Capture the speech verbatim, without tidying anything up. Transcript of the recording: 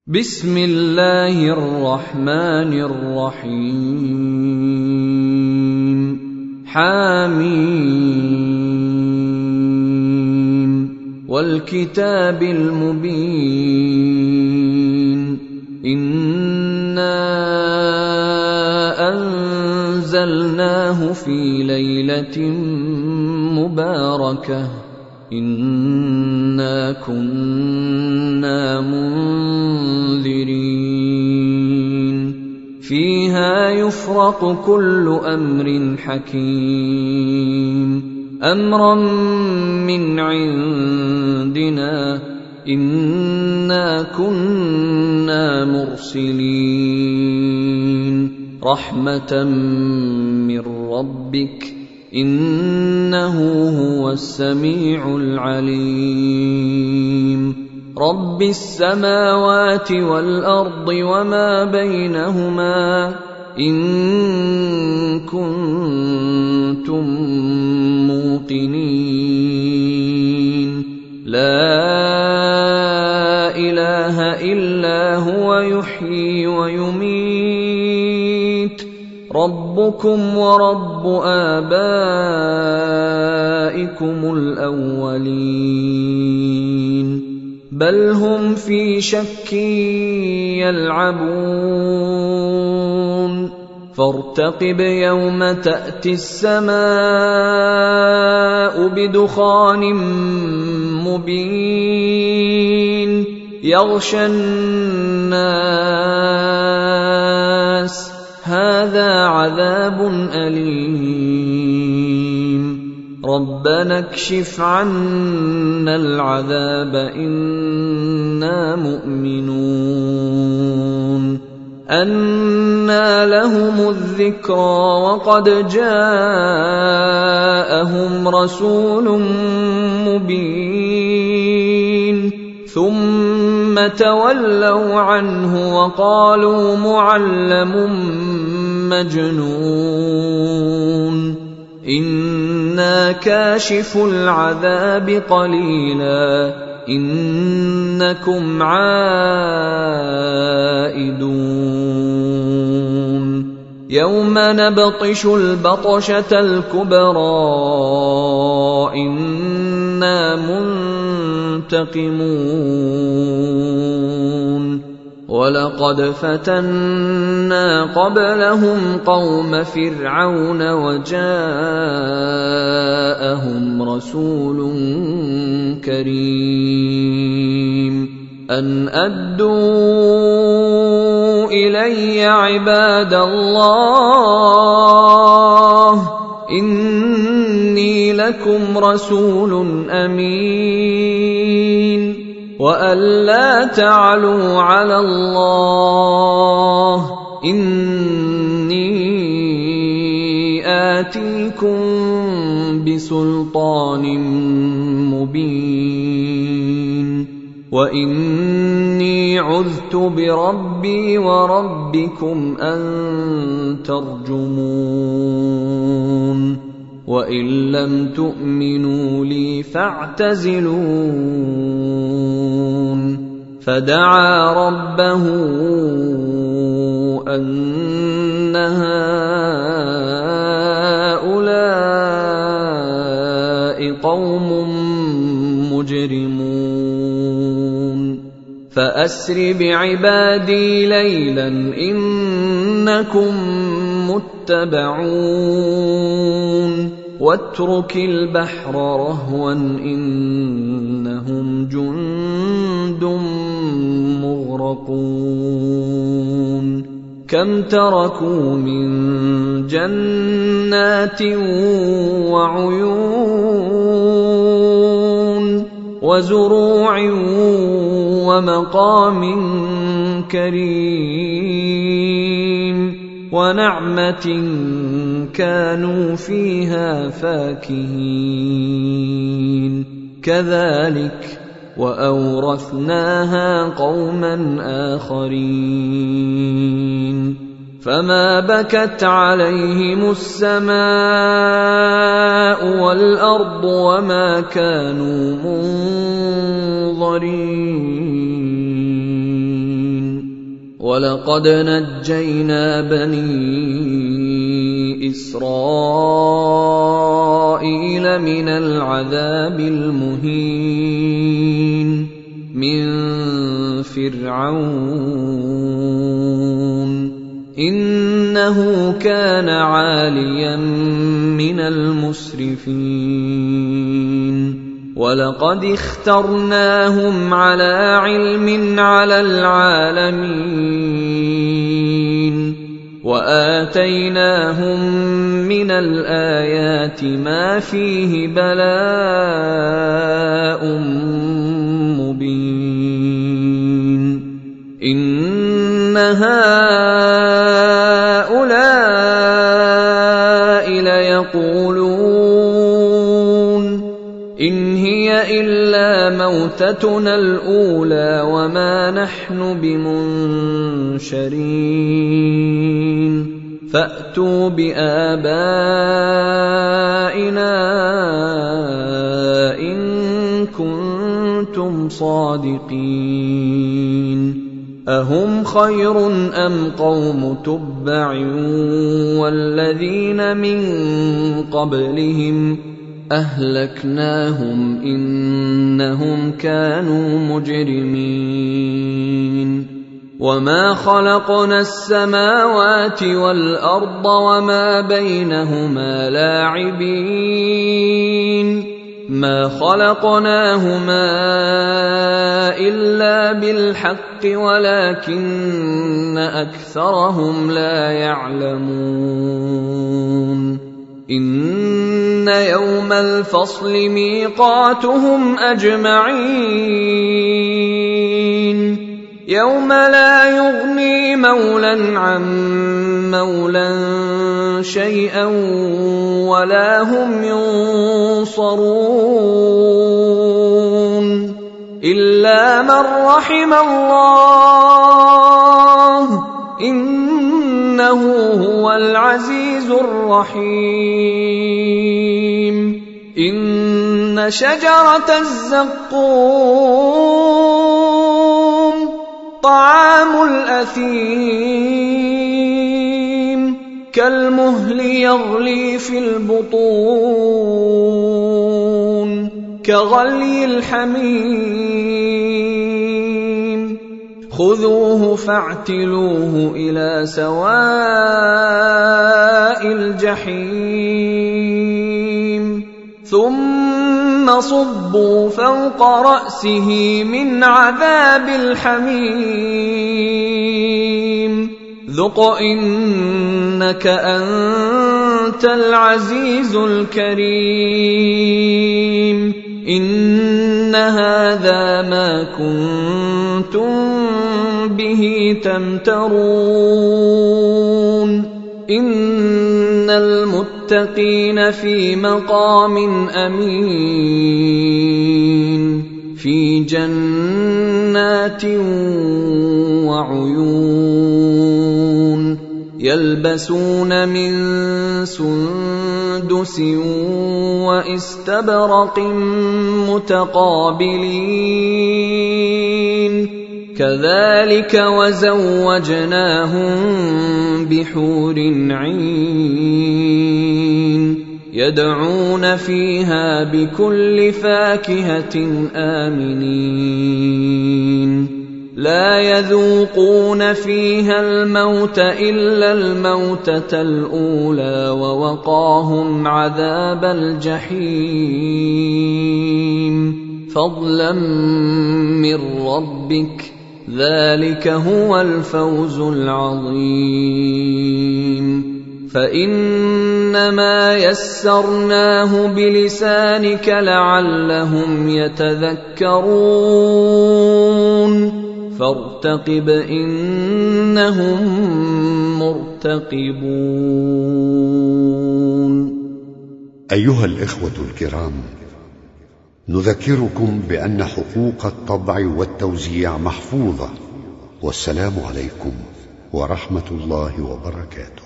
بسم الله الرحمن الرحيم حميم والكتاب المبين إنا أنزلناه في ليلة مباركة إنا كنا منذرين فيها يفرق كل أمر حكيم أمرا من عندنا إنا كنا مرسلين رحمة من ربك إنه هو السميع العليم رب السماوات والأرض وما بينهما إن كنتم موقنين لا إله إلا هو يحيي ويميت ربكم ورب آبائكم الأولين بل هم في شك يلعبون فارتقب يوم تأتي السماء بدخان مبين يغشى الناس هذا عذاب أليم ربنا اكشف عنا العذاب إنا مؤمنون أنى لهم الذكرى وقد جاءهم رسول مبين ثم تولوا عنه وقالوا معلم مجنون إنا كاشف العذاب قليلا إنكم عائدون يوم نبطش البطشة الكبرى إنا منتقمون ولقد فتنا قبلهم قوم فرعون وجاءهم رسول كريم أن أدوا إلي عباد الله إني لكم رسول أمين وأن لا تعلوا على الله إني آتيكم بسلطان مبين وإني عذت بربي وربكم أن ترجمون وإن لم تؤمنوا لي فاعتزلون فدعا ربه أن هؤلاء قوم مجرمون فأسر بعبادي ليلا إنكم متبعون واترك البحر رهوا إنهم جند مغرقون كم تركوا من جنات وعيون وزروع ومقام كريم ونعمة كانوا فيها فاكهين كذلك وأورثناها قوما آخرين فما بكت عليهم السماء والأرض وما كانوا منظرين ولقد نجينا بني إسرائيل من العذاب المهين من فرعون إنه كان عاليا من المسرفين ولقد اخترناهم على علم على العالمين وآتيناهم من الآيات ما فيه بلاء مبين إن هؤلاء ليقولون إن هي إلا موتتنا الأولى وما نحن بمنشرين فأتوا بآبائنا إن كنتم صادقين أهم خير أم قوم تبع والذين من قبلهم أهلكناهم إنهم كانوا مجرمين وما خلقنا السماوات والأرض وما بينهما لاعبين ما خلقناهما إلا بالحق ولكن أكثرهم لا يعلمون إن يوم الفصل ميقاتهم أجمعين يوم لا يغني مولى عن مولى شيئا ولا هم ينصرون إلا من رحم الله إنه هو العزيز الرحيم إن شجرة الزقوم طعام الأثيم كالمهل يغلي في البطون كغلي الحميم خذوه فاعتلوه إلى سواء الجحيم ثم صبوا فوق رأسه من عذاب الحميم ذق إنك أنت العزيز الكريم إن هذا ما كنتم به تمترون إن المتقين في مقام أمين في جنات وعيون يلبسون من سندس واستبرق متقابلين كذلك وزوجناهم بحور عين يدعون فيها بكل فاكهة آمنين لا يذوقون فيها الموت إلا الموتة الأولى ووقاهم عذاب الجحيم فضلا من ربك ذلك هو الفوز العظيم فإنما يسرناه بلسانك لعلهم يتذكرون فارتقب إنهم مرتقبون. أيها الإخوة الكرام، نذكركم بأن حقوق الطبع والتوزيع محفوظة، والسلام عليكم ورحمة الله وبركاته.